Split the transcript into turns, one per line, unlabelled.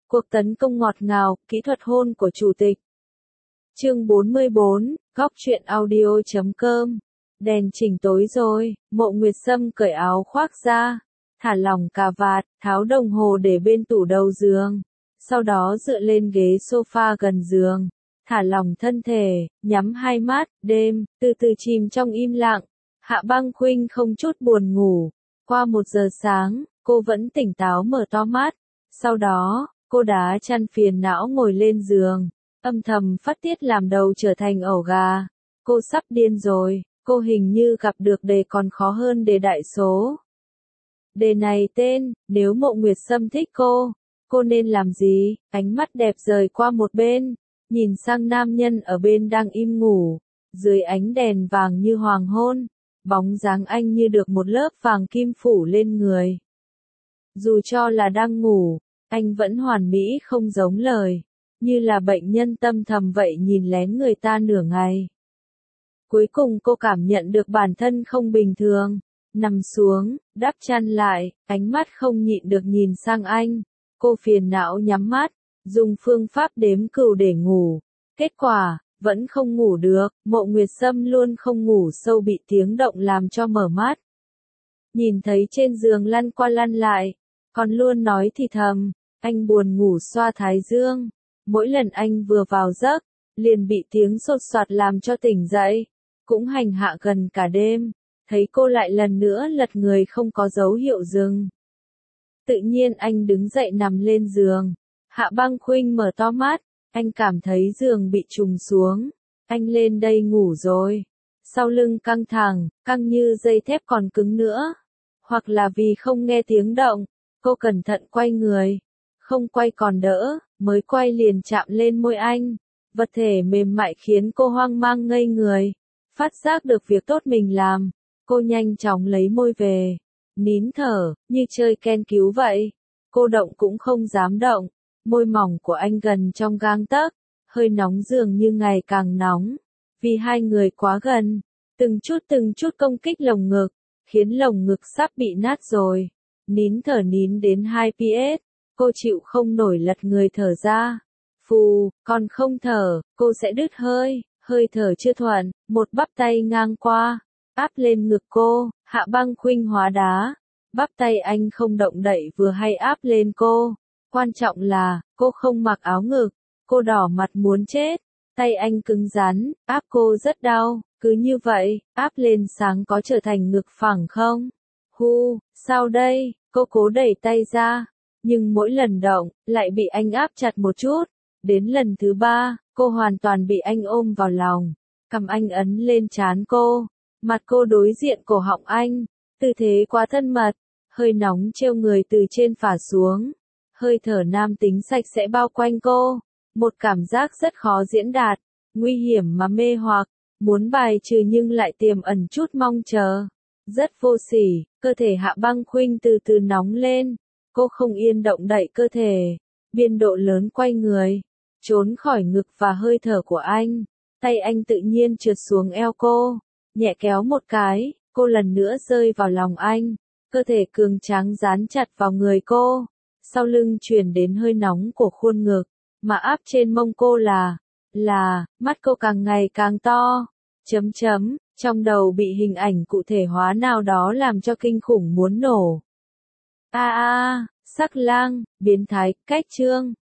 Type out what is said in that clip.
Cuộc tấn công ngọt ngào, kỹ thuật hôn của chủ tịch. Chương 44, góc truyện audio.com. Đèn chỉnh tối rồi, Mộ Nguyệt Sâm cởi áo khoác ra, thả lỏng cà vạt, tháo đồng hồ để bên tủ đầu giường. Sau đó dựa lên ghế sofa gần giường, thả lỏng thân thể, nhắm hai mắt, đêm, từ từ chìm trong im lặng. Hạ Băng Khuynh không chút buồn ngủ. Qua 1 giờ sáng, cô vẫn tỉnh táo mở to mắt. Sau đó, cô đá chăn phiền não ngồi lên giường, âm thầm phát tiết làm đầu trở thành ổ gà. Cô sắp điên rồi, cô hình như gặp được đề còn khó hơn đề đại số. Đề này tên, nếu Mộ Nguyệt Sâm thích cô nên làm gì? Ánh mắt đẹp rời qua một bên, nhìn sang nam nhân ở bên đang im ngủ, dưới ánh đèn vàng như hoàng hôn, bóng dáng anh như được một lớp vàng kim phủ lên người. Dù cho là đang ngủ, anh vẫn hoàn mỹ không giống lời, như là bệnh nhân tâm thầm vậy nhìn lén người ta nửa ngày. Cuối cùng cô cảm nhận được bản thân không bình thường, nằm xuống, đắp chăn lại, ánh mắt không nhịn được nhìn sang anh. Cô phiền não nhắm mắt, dùng phương pháp đếm cừu để ngủ. Kết quả, vẫn không ngủ được, Mộ Nguyệt Sâm luôn không ngủ sâu bị tiếng động làm cho mở mắt. Nhìn thấy trên giường lăn qua lăn lại, còn luôn nói thì thầm, anh buồn ngủ xoa thái dương. Mỗi lần anh vừa vào giấc, liền bị tiếng sột soạt làm cho tỉnh dậy. Cũng hành hạ gần cả đêm, thấy cô lại lần nữa lật người không có dấu hiệu dừng. Tự nhiên anh đứng dậy nằm lên giường. Hạ Băng Khuynh mở to mắt, anh cảm thấy giường bị trùng xuống. Anh lên đây ngủ rồi. Sau lưng căng thẳng, căng như dây thép còn cứng nữa. Hoặc là vì không nghe tiếng động, cô cẩn thận quay người. Không quay còn đỡ, mới quay liền chạm lên môi anh. Vật thể mềm mại khiến cô hoang mang ngây người. Phát giác được việc tốt mình làm, cô nhanh chóng lấy môi về. Nín thở, như chơi ken cứu vậy. Cô động cũng không dám động. Môi mỏng của anh gần trong gang tấc, hơi nóng dường như ngày càng nóng. Vì hai người quá gần, từng chút công kích lồng ngực, khiến lồng ngực sắp bị nát rồi. Nín thở nín đến 2 PS, cô chịu không nổi lật người thở ra. Phù, còn không thở, cô sẽ đứt hơi. Hơi thở chưa thuận, một bắp tay ngang qua, áp lên ngực cô. Hạ Băng Khuynh hóa đá. Bắp tay anh không động đậy vừa hay áp lên cô. Quan trọng là, cô không mặc áo ngực. Cô đỏ mặt muốn chết. Tay anh cứng rắn, áp cô rất đau. Cứ như vậy, áp lên sáng có trở thành ngực phẳng không? Hu, sao đây? Cô cố đẩy tay ra. Nhưng mỗi lần động, lại bị anh áp chặt một chút. Đến lần thứ 3, cô hoàn toàn bị anh ôm vào lòng. Cầm anh ấn lên trán cô. Mặt cô đối diện cổ họng anh. Tư thế quá thân mật. Hơi nóng trêu người từ trên phả xuống. Hơi thở nam tính sạch sẽ bao quanh cô. Một cảm giác rất khó diễn đạt. Nguy hiểm mà mê hoặc. Muốn bài trừ nhưng lại tiềm ẩn chút mong chờ. Rất vô sỉ. Cơ thể Hạ Băng Khuynh từ từ nóng lên. Cô không yên động đậy cơ thể. Biên độ lớn quay người. Trốn khỏi ngực và hơi thở của anh. Tay anh tự nhiên trượt xuống eo cô. Nhẹ kéo một cái, cô lần nữa rơi vào lòng anh. Cơ thể cường tráng dán chặt vào người cô. Sau lưng truyền đến hơi nóng của khuôn ngực. Mà áp trên mông cô là, mắt cô càng ngày càng to. Trong đầu bị hình ảnh cụ thể hóa nào đó làm cho kinh khủng muốn nổ. Sắc lang, biến thái, cách chương.